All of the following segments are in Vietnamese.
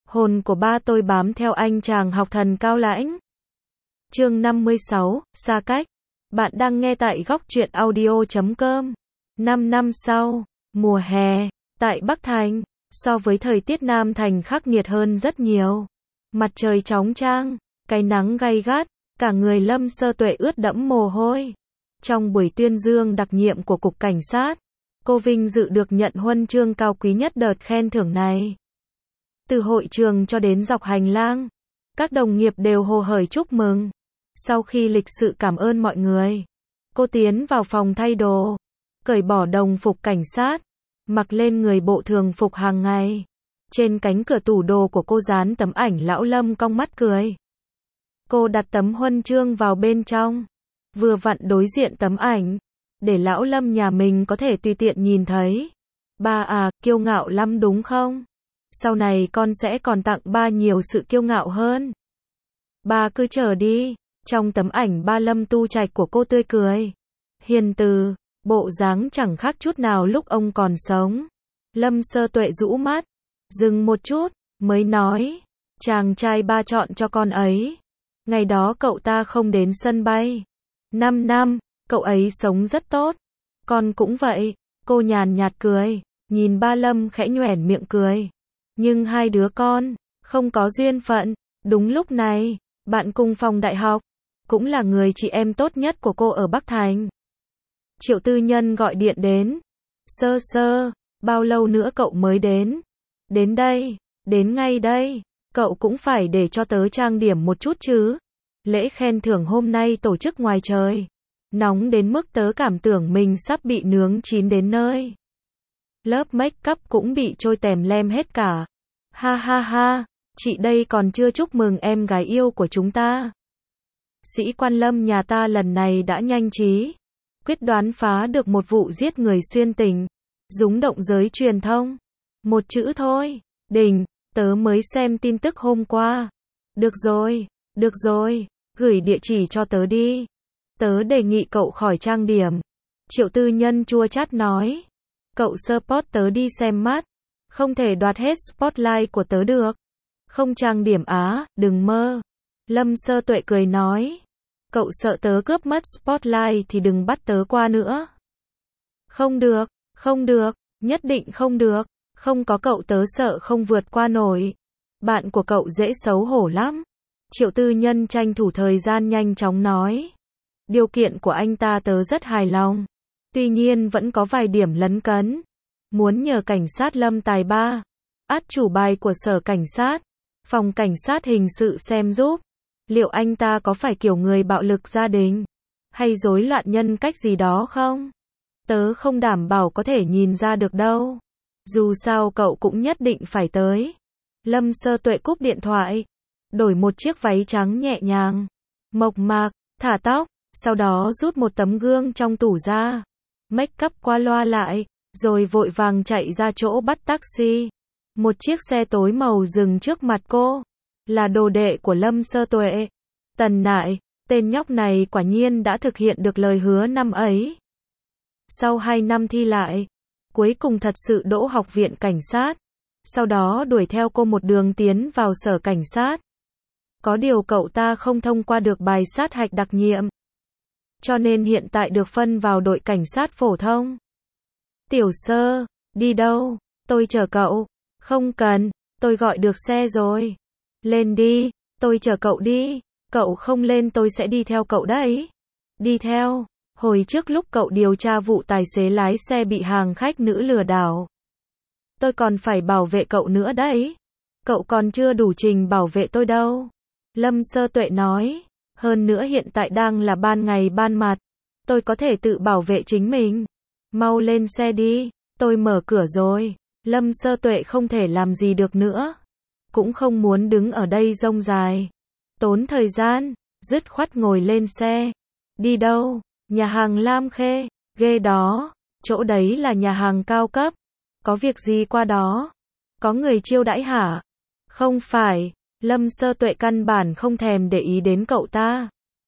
Hồn của ba tôi bám theo anh chàng học thần cao lãnh. Chương 56, xa cách. Bạn đang nghe tại góc truyện audio.com. 5 năm sau, mùa hè, tại Bắc Thành, so với thời tiết Nam Thành khắc nghiệt hơn rất nhiều. Mặt trời chói chang, cái nắng gay gắt, cả người Lâm Sơ Tuệ ướt đẫm mồ hôi. Trong buổi tuyên dương đặc nhiệm của Cục Cảnh sát, cô vinh dự được nhận huân chương cao quý nhất đợt khen thưởng này. Từ hội trường cho đến dọc hành lang, các đồng nghiệp đều hồ hởi chúc mừng. Sau khi lịch sự cảm ơn mọi người, cô tiến vào phòng thay đồ, cởi bỏ đồng phục cảnh sát, mặc lên người bộ thường phục hàng ngày. Trên cánh cửa tủ đồ của cô dán tấm ảnh lão Lâm cong mắt cười. Cô đặt tấm huân chương vào bên trong, vừa vặn đối diện tấm ảnh, để lão Lâm nhà mình có thể tùy tiện nhìn thấy. Ba à, kiêu ngạo lắm đúng không? Sau này con sẽ còn tặng ba nhiều sự kiêu ngạo hơn. Ba cứ chờ đi. Trong tấm ảnh ba Lâm Tu Trạch của cô tươi cười, hiền từ, bộ dáng chẳng khác chút nào lúc ông còn sống. Lâm Sơ Tuệ rũ mắt, dừng một chút, mới nói, chàng trai ba chọn cho con ấy. Ngày đó cậu ta không đến sân bay. 5 năm, cậu ấy sống rất tốt. Con cũng vậy. Cô nhàn nhạt cười, nhìn ba Lâm khẽ nhoẻn miệng cười. Nhưng hai đứa con, không có duyên phận. Đúng lúc này, bạn cùng phòng đại học, cũng là người chị em tốt nhất của cô ở Bắc Thành, Triệu Tư Nhân gọi điện đến. Sơ Sơ, bao lâu nữa cậu mới đến? Đến đây, đến ngay đây. Cậu cũng phải để cho tớ trang điểm một chút chứ. Lễ khen thưởng hôm nay tổ chức ngoài trời, nóng đến mức tớ cảm tưởng mình sắp bị nướng chín đến nơi. Lớp make up cũng bị trôi tèm lem hết cả. Ha ha ha, chị đây còn chưa chúc mừng em gái yêu của chúng ta. Sĩ quan Lâm nhà ta lần này đã nhanh trí, quyết đoán phá được một vụ giết người xuyên tỉnh, rúng động giới truyền thông. Một chữ thôi, đỉnh. Tớ mới xem tin tức hôm qua. Được rồi, gửi địa chỉ cho tớ đi. Tớ đề nghị cậu khỏi trang điểm. Triệu Tư Nhân chua chát nói. Cậu support tớ đi xem mắt, không thể đoạt hết spotlight của tớ được. Không trang điểm á, đừng mơ. Lâm Sơ Tuệ cười nói. Cậu sợ tớ cướp mất spotlight thì đừng bắt tớ qua nữa. Không được, nhất định không được. Không có cậu tớ sợ không vượt qua nổi. Bạn của cậu dễ xấu hổ lắm. Triệu Tư Nhân tranh thủ thời gian nhanh chóng nói. Điều kiện của anh ta tớ rất hài lòng. Tuy nhiên vẫn có vài điểm lấn cấn. Muốn nhờ cảnh sát Lâm tài ba, át chủ bài của sở cảnh sát, phòng cảnh sát hình sự xem giúp. Liệu anh ta có phải kiểu người bạo lực gia đình, hay rối loạn nhân cách gì đó không? Tớ không đảm bảo có thể nhìn ra được đâu. Dù sao cậu cũng nhất định phải tới. Lâm Sơ Tuệ cúp điện thoại, đổi một chiếc váy trắng nhẹ nhàng, mộc mạc, thả tóc, sau đó rút một tấm gương trong tủ ra, make up qua loa lại, rồi vội vàng chạy ra chỗ bắt taxi. Một chiếc xe tối màu dừng trước mặt cô, là đồ đệ của Lâm Sơ Tuệ, Tần Nại. Tên nhóc này quả nhiên đã thực hiện được lời hứa năm ấy. Sau 2 năm thi lại, cuối cùng thật sự đỗ học viện cảnh sát, sau đó đuổi theo cô một đường tiến vào sở cảnh sát. Có điều cậu ta không thông qua được bài sát hạch đặc nhiệm, cho nên hiện tại được phân vào đội cảnh sát phổ thông. Tiểu Sơ, đi đâu? Tôi chờ cậu. Không cần, tôi gọi được xe rồi. Lên đi, tôi chờ cậu đi. Cậu không lên tôi sẽ đi theo cậu đấy. Đi theo. Hồi trước lúc cậu điều tra vụ tài xế lái xe bị hàng khách nữ lừa đảo, tôi còn phải bảo vệ cậu nữa đấy. Cậu còn chưa đủ trình bảo vệ tôi đâu. Lâm Sơ Tuệ nói. Hơn nữa hiện tại đang là ban ngày ban mặt, tôi có thể tự bảo vệ chính mình. Mau lên xe đi, tôi mở cửa rồi. Lâm Sơ Tuệ không thể làm gì được nữa, cũng không muốn đứng ở đây rông dài, tốn thời gian, dứt khoát ngồi lên xe. Đi đâu? Nhà hàng Lam Khê. Ghê đó, chỗ đấy là nhà hàng cao cấp. Có việc gì qua đó? Có người chiêu đãi hả? Không phải. Lâm Sơ Tuệ căn bản không thèm để ý đến cậu ta,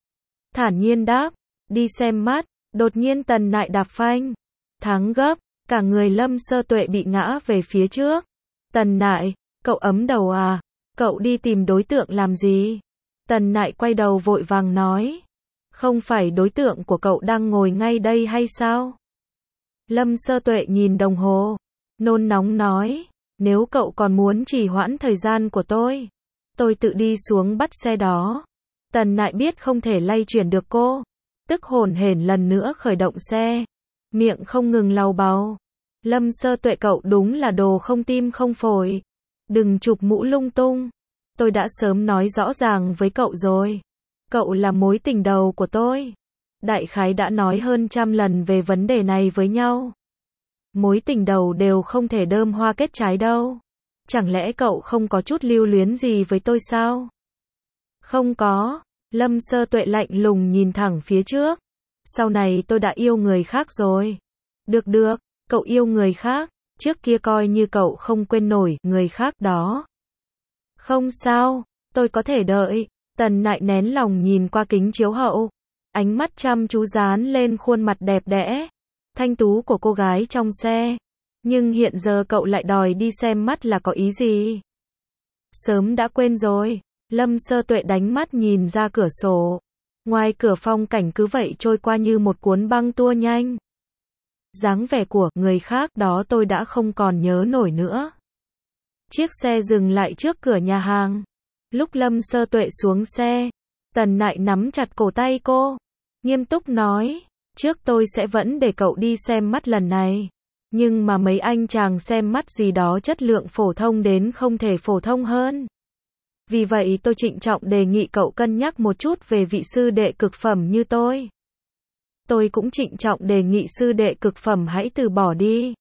thản nhiên đáp. Đi xem mắt. Đột nhiên Tần Nại đạp phanh, thắng gấp, cả người Lâm Sơ Tuệ bị ngã về phía trước. Tần Nại, cậu ấm đầu à? Cậu đi tìm đối tượng làm gì? Tần Nại quay đầu vội vàng nói. Không phải đối tượng của cậu đang ngồi ngay đây hay sao? Lâm Sơ Tuệ nhìn đồng hồ, nôn nóng nói, nếu cậu còn muốn trì hoãn thời gian của tôi tự đi xuống bắt xe đó. Tần Nại biết không thể lay chuyển được cô, tức hổn hển lần nữa khởi động xe, miệng không ngừng lầu bầu. Lâm Sơ Tuệ, cậu đúng là đồ không tim không phổi. Đừng chụp mũ lung tung. Tôi đã sớm nói rõ ràng với cậu rồi. Cậu là mối tình đầu của tôi. Đại khái đã nói hơn 100 lần về vấn đề này với nhau. Mối tình đầu đều không thể đơm hoa kết trái đâu. Chẳng lẽ cậu không có chút lưu luyến gì với tôi sao? Không có. Lâm Sơ Tuệ lạnh lùng nhìn thẳng phía trước. Sau này tôi đã yêu người khác rồi. Được được, cậu yêu người khác. Trước kia coi như cậu không quên nổi người khác đó. Không sao, tôi có thể đợi. Tần Nại nén lòng nhìn qua kính chiếu hậu. Ánh mắt chăm chú dán lên khuôn mặt đẹp đẽ, thanh tú của cô gái trong xe. Nhưng hiện giờ cậu lại đòi đi xem mắt là có ý gì? Sớm đã quên rồi. Lâm Sơ Tuệ đánh mắt nhìn ra cửa sổ. Ngoài cửa phong cảnh cứ vậy trôi qua như một cuốn băng tua nhanh. Dáng vẻ của người khác đó tôi đã không còn nhớ nổi nữa. Chiếc xe dừng lại trước cửa nhà hàng. Lúc Lâm Sơ Tuệ xuống xe, Tần Nại nắm chặt cổ tay cô, nghiêm túc nói, trước tôi sẽ vẫn để cậu đi xem mắt lần này. Nhưng mà mấy anh chàng xem mắt gì đó chất lượng phổ thông đến không thể phổ thông hơn. Vì vậy tôi trịnh trọng đề nghị cậu cân nhắc một chút về vị sư đệ cực phẩm như tôi. Tôi cũng trịnh trọng đề nghị sư đệ cực phẩm hãy từ bỏ đi.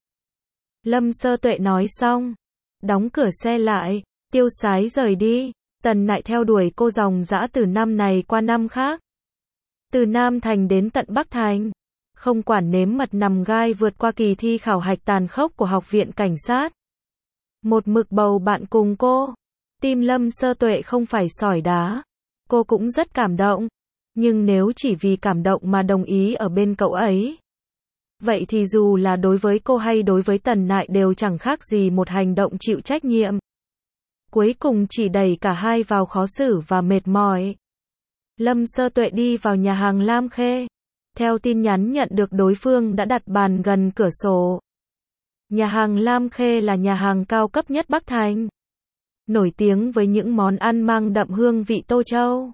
Lâm Sơ Tuệ nói xong, đóng cửa xe lại, tiêu sái rời đi. Tần Nại theo đuổi cô ròng rã từ năm này qua năm khác. Từ Nam Thành đến tận Bắc Thành. Không quản nếm mật nằm gai vượt qua kỳ thi khảo hạch tàn khốc của Học viện Cảnh sát. Một mực bầu bạn cùng cô. Tim Lâm Sơ Tuệ không phải sỏi đá. Cô cũng rất cảm động. Nhưng nếu chỉ vì cảm động mà đồng ý ở bên cậu ấy, vậy thì dù là đối với cô hay đối với Tần Nại đều chẳng khác gì một hành động chịu trách nhiệm. Cuối cùng chỉ đẩy cả hai vào khó xử và mệt mỏi. Lâm Sơ Tuệ đi vào nhà hàng Lam Khê. Theo tin nhắn nhận được, đối phương đã đặt bàn gần cửa sổ. Nhà hàng Lam Khê là nhà hàng cao cấp nhất Bắc Thành, nổi tiếng với những món ăn mang đậm hương vị Tô Châu.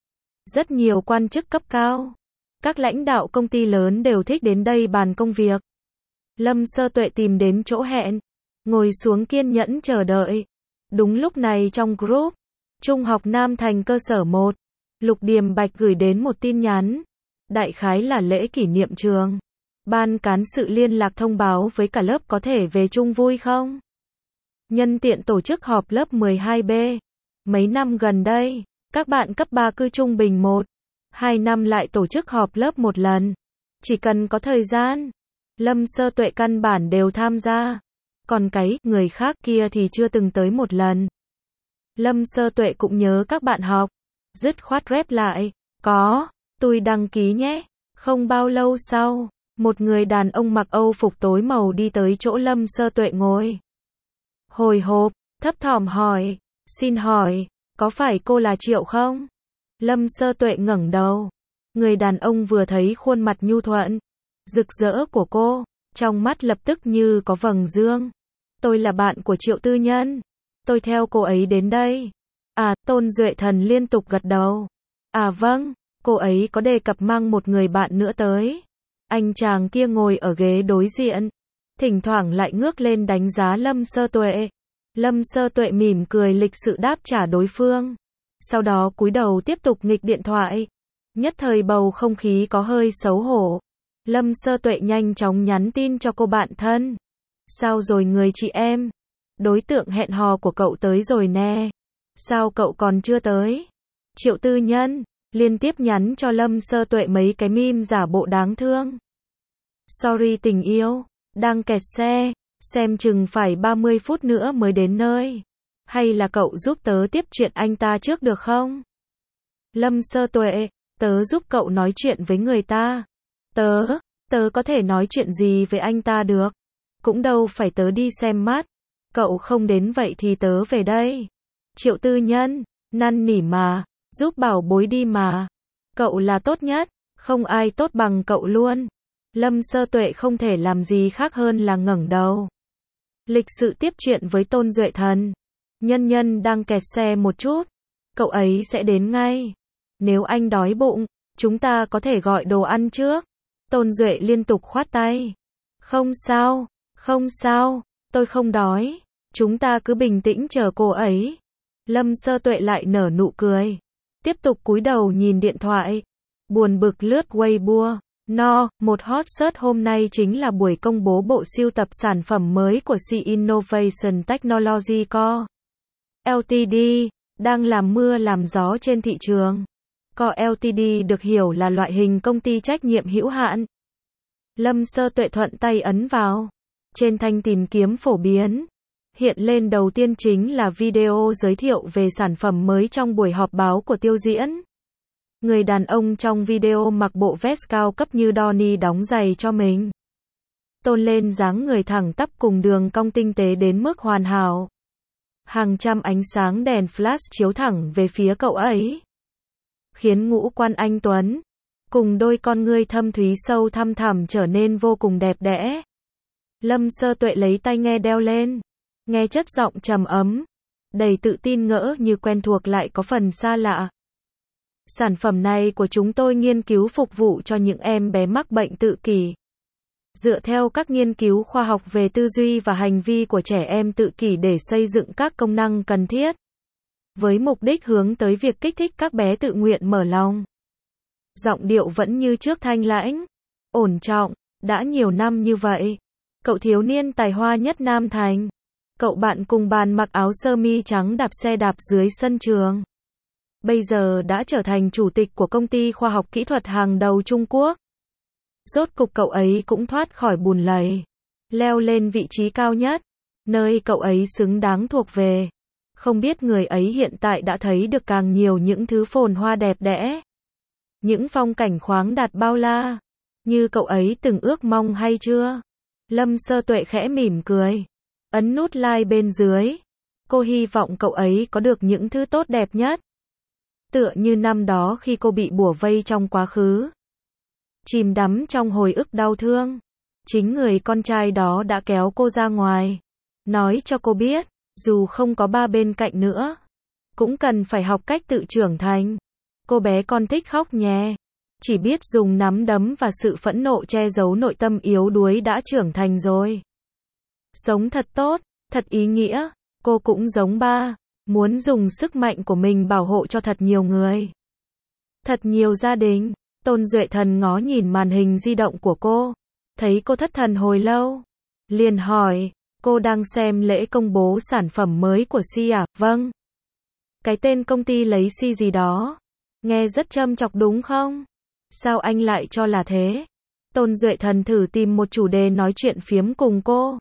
Rất nhiều quan chức cấp cao, các lãnh đạo công ty lớn đều thích đến đây bàn công việc. Lâm Sơ Tuệ tìm đến chỗ hẹn, ngồi xuống kiên nhẫn chờ đợi. Đúng lúc này trong group Trung học Nam Thành cơ sở 1, Lục Điềm Bạch gửi đến một tin nhắn. Đại khái là lễ kỷ niệm trường. Ban cán sự liên lạc thông báo với cả lớp có thể về chung vui không? Nhân tiện tổ chức họp lớp 12B. Mấy năm gần đây, các bạn cấp 3 cư trung bình 1-2 năm lại tổ chức họp lớp một lần. Chỉ cần có thời gian, Lâm Sơ Tuệ căn bản đều tham gia. Còn cái người khác kia thì chưa từng tới một lần. Lâm Sơ Tuệ cũng nhớ các bạn học. Dứt khoát rep lại. Có, tôi đăng ký nhé. Không bao lâu sau, một người đàn ông mặc Âu phục tối màu đi tới chỗ Lâm Sơ Tuệ ngồi. Hồi hộp, thấp thỏm hỏi. Xin hỏi, có phải cô là Triệu không? Lâm Sơ Tuệ ngẩng đầu. Người đàn ông vừa thấy khuôn mặt nhu thuận, rực rỡ của cô, trong mắt lập tức như có vầng dương. Tôi là bạn của Triệu tư nhân. Tôi theo cô ấy đến đây. À, Tôn Duệ Thần liên tục gật đầu. À vâng, cô ấy có đề cập mang một người bạn nữa tới. Anh chàng kia ngồi ở ghế đối diện, thỉnh thoảng lại ngước lên đánh giá Lâm Sơ Tuệ. Lâm Sơ Tuệ mỉm cười lịch sự đáp trả đối phương. Sau đó cúi đầu tiếp tục nghịch điện thoại. Nhất thời bầu không khí có hơi xấu hổ. Lâm Sơ Tuệ nhanh chóng nhắn tin cho cô bạn thân. Sao rồi người chị em? Đối tượng hẹn hò của cậu tới rồi nè. Sao cậu còn chưa tới? Triệu tư nhân liên tiếp nhắn cho Lâm Sơ Tuệ mấy cái meme giả bộ đáng thương. Sorry tình yêu, đang kẹt xe, xem chừng phải 30 phút nữa mới đến nơi. Hay là cậu giúp tớ tiếp chuyện anh ta trước được không? Lâm Sơ Tuệ, tớ giúp cậu nói chuyện với người ta. Tớ có thể nói chuyện gì với anh ta được? Cũng đâu phải tớ đi xem mắt. Cậu không đến vậy thì tớ về đây. Triệu Tư Nhân, năn nỉ mà, giúp bảo bối đi mà. Cậu là tốt nhất, không ai tốt bằng cậu luôn. Lâm Sơ Tuệ không thể làm gì khác hơn là ngẩng đầu. Lịch sự tiếp chuyện với Tôn Duệ Thần. Nhân Nhân đang kẹt xe một chút. Cậu ấy sẽ đến ngay. Nếu anh đói bụng, chúng ta có thể gọi đồ ăn trước. Tôn Duệ liên tục khoát tay. Không sao, không sao, tôi không đói. Chúng ta cứ bình tĩnh chờ cô ấy. Lâm Sơ Tuệ lại nở nụ cười. Tiếp tục cúi đầu nhìn điện thoại. Buồn bực lướt Weibo. Một hot search hôm nay chính là buổi công bố bộ sưu tập sản phẩm mới của C Innovation Technology Co. Ltd. Đang làm mưa làm gió trên thị trường. Co Ltd được hiểu là loại hình công ty trách nhiệm hữu hạn. Lâm Sơ Tuệ thuận tay ấn vào. Trên thanh tìm kiếm phổ biến, hiện lên đầu tiên chính là video giới thiệu về sản phẩm mới trong buổi họp báo của Tiêu Diễn. Người đàn ông trong video mặc bộ vest cao cấp như Donnie đóng giày cho mình. Tôn lên dáng người thẳng tắp cùng đường cong tinh tế đến mức hoàn hảo. Hàng trăm ánh sáng đèn flash chiếu thẳng về phía cậu ấy, khiến ngũ quan anh tuấn, cùng đôi con ngươi thâm thúy sâu thăm thẳm trở nên vô cùng đẹp đẽ. Lâm Sơ Tuệ lấy tai nghe đeo lên, nghe chất giọng trầm ấm, đầy tự tin ngỡ như quen thuộc lại có phần xa lạ. Sản phẩm này của chúng tôi nghiên cứu phục vụ cho những em bé mắc bệnh tự kỷ. Dựa theo các nghiên cứu khoa học về tư duy và hành vi của trẻ em tự kỷ để xây dựng các công năng cần thiết, với mục đích hướng tới việc kích thích các bé tự nguyện mở lòng. Giọng điệu vẫn như trước thanh lãnh, ổn trọng, đã nhiều năm như vậy. Cậu thiếu niên tài hoa nhất Nam Thành. Cậu bạn cùng bàn mặc áo sơ mi trắng đạp xe đạp dưới sân trường. Bây giờ đã trở thành chủ tịch của công ty khoa học kỹ thuật hàng đầu Trung Quốc. Rốt cục cậu ấy cũng thoát khỏi bùn lầy, leo lên vị trí cao nhất, nơi cậu ấy xứng đáng thuộc về. Không biết người ấy hiện tại đã thấy được càng nhiều những thứ phồn hoa đẹp đẽ, những phong cảnh khoáng đạt bao la, như cậu ấy từng ước mong hay chưa? Lâm Sơ Tuệ khẽ mỉm cười, ấn nút like bên dưới. Cô hy vọng cậu ấy có được những thứ tốt đẹp nhất. Tựa như năm đó khi cô bị bủa vây trong quá khứ, chìm đắm trong hồi ức đau thương, chính người con trai đó đã kéo cô ra ngoài, nói cho cô biết, dù không có ba bên cạnh nữa, cũng cần phải học cách tự trưởng thành. Cô bé con thích khóc nhé, chỉ biết dùng nắm đấm và sự phẫn nộ che giấu nội tâm yếu đuối đã trưởng thành rồi. Sống thật tốt, thật ý nghĩa, cô cũng giống ba, muốn dùng sức mạnh của mình bảo hộ cho thật nhiều người, thật nhiều gia đình. Tôn Duệ Thần ngó nhìn màn hình di động của cô, thấy cô thất thần hồi lâu, liền hỏi, cô đang xem lễ công bố sản phẩm mới của Si à? Vâng. Cái tên công ty lấy Si gì đó, nghe rất châm chọc đúng không? Sao anh lại cho là thế? Tôn Duệ Thần thử tìm một chủ đề nói chuyện phiếm cùng cô,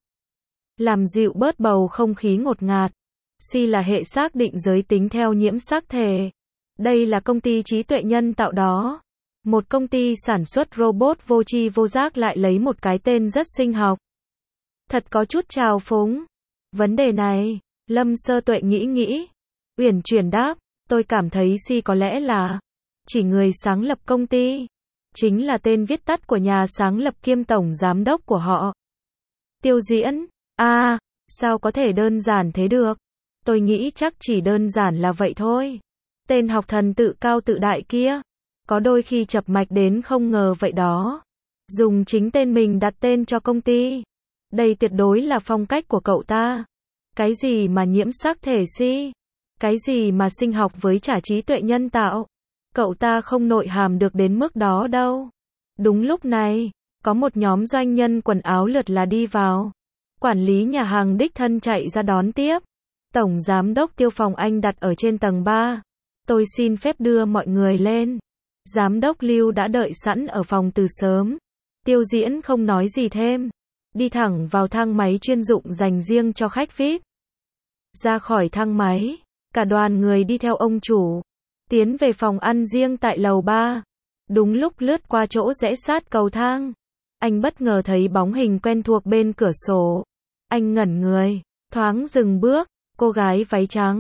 làm dịu bớt bầu không khí ngột ngạt. Si là hệ xác định giới tính theo nhiễm sắc thể. Đây là công ty trí tuệ nhân tạo đó. Một công ty sản xuất robot vô tri vô giác lại lấy một cái tên rất sinh học. Thật có chút trào phúng. Vấn đề này, Lâm Sơ Tuệ nghĩ, uyển chuyển đáp, tôi cảm thấy Si có lẽ là chỉ người sáng lập công ty, chính là tên viết tắt của nhà sáng lập kiêm tổng giám đốc của họ. Tiêu Diễn, sao có thể đơn giản thế được? Tôi nghĩ chắc chỉ đơn giản là vậy thôi. Tên học thần tự cao tự đại kia, có đôi khi chập mạch đến không ngờ vậy đó. Dùng chính tên mình đặt tên cho công ty. Đây tuyệt đối là phong cách của cậu ta. Cái gì mà nhiễm sắc thể Si? Cái gì mà sinh học với trả trí tuệ nhân tạo? Cậu ta không nội hàm được đến mức đó đâu. Đúng lúc này, có một nhóm doanh nhân quần áo lượt là đi vào. Quản lý nhà hàng đích thân chạy ra đón tiếp. Tổng giám đốc Tiêu Phòng Anh đặt ở trên tầng 3. Tôi xin phép đưa mọi người lên. Giám đốc Lưu đã đợi sẵn ở phòng từ sớm. Tiêu Diễn không nói gì thêm, đi thẳng vào thang máy chuyên dụng dành riêng cho khách VIP. Ra khỏi thang máy, cả đoàn người đi theo ông chủ, tiến về phòng ăn riêng tại lầu 3. Đúng lúc lướt qua chỗ rẽ sát cầu thang, anh bất ngờ thấy bóng hình quen thuộc bên cửa sổ. Anh ngẩn người, thoáng dừng bước, cô gái váy trắng,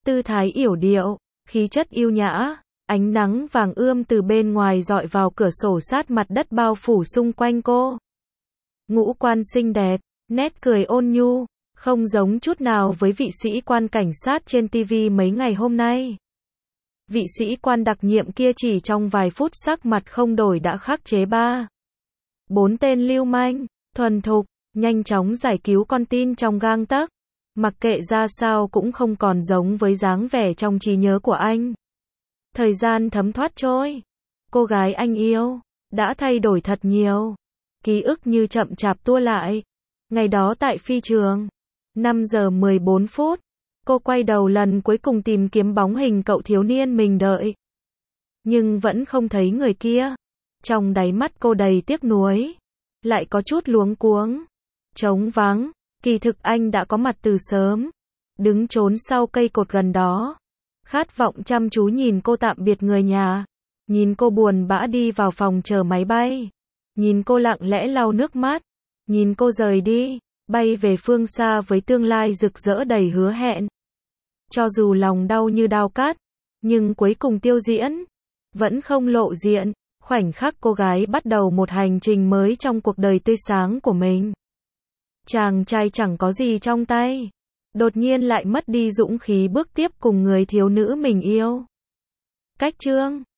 Tư thái yểu điệu, khí chất yêu nhã, ánh nắng vàng ươm từ bên ngoài dọi vào cửa sổ sát mặt đất bao phủ xung quanh cô. Ngũ quan xinh đẹp, nét cười ôn nhu, không giống chút nào với vị sĩ quan cảnh sát trên TV mấy ngày hôm nay. Vị sĩ quan đặc nhiệm kia chỉ trong vài phút sắc mặt không đổi đã khắc chế 4 tên lưu manh, thuần thục, nhanh chóng giải cứu con tin trong gang tấc. Mặc kệ ra sao cũng không còn giống với dáng vẻ trong trí nhớ của anh. Thời gian thấm thoát trôi, cô gái anh yêu đã thay đổi thật nhiều. Ký ức như chậm chạp tua lại. Ngày đó tại phi trường, 5 giờ 14 phút, cô quay đầu lần cuối cùng tìm kiếm bóng hình cậu thiếu niên mình đợi. Nhưng vẫn không thấy người kia. Trong đáy mắt cô đầy tiếc nuối, lại có chút luống cuống, trống vắng. Kỳ thực anh đã có mặt từ sớm, đứng trốn sau cây cột gần đó, khát vọng chăm chú nhìn cô tạm biệt người nhà, nhìn cô buồn bã đi vào phòng chờ máy bay, nhìn cô lặng lẽ lau nước mắt, nhìn cô rời đi, bay về phương xa với tương lai rực rỡ đầy hứa hẹn. Cho dù lòng đau như dao cắt, nhưng cuối cùng tiêu diễn vẫn không lộ diện. Khoảnh khắc cô gái bắt đầu một hành trình mới trong cuộc đời tươi sáng của mình. Chàng trai chẳng có gì trong tay, đột nhiên lại mất đi dũng khí bước tiếp cùng người thiếu nữ mình yêu. Cách chương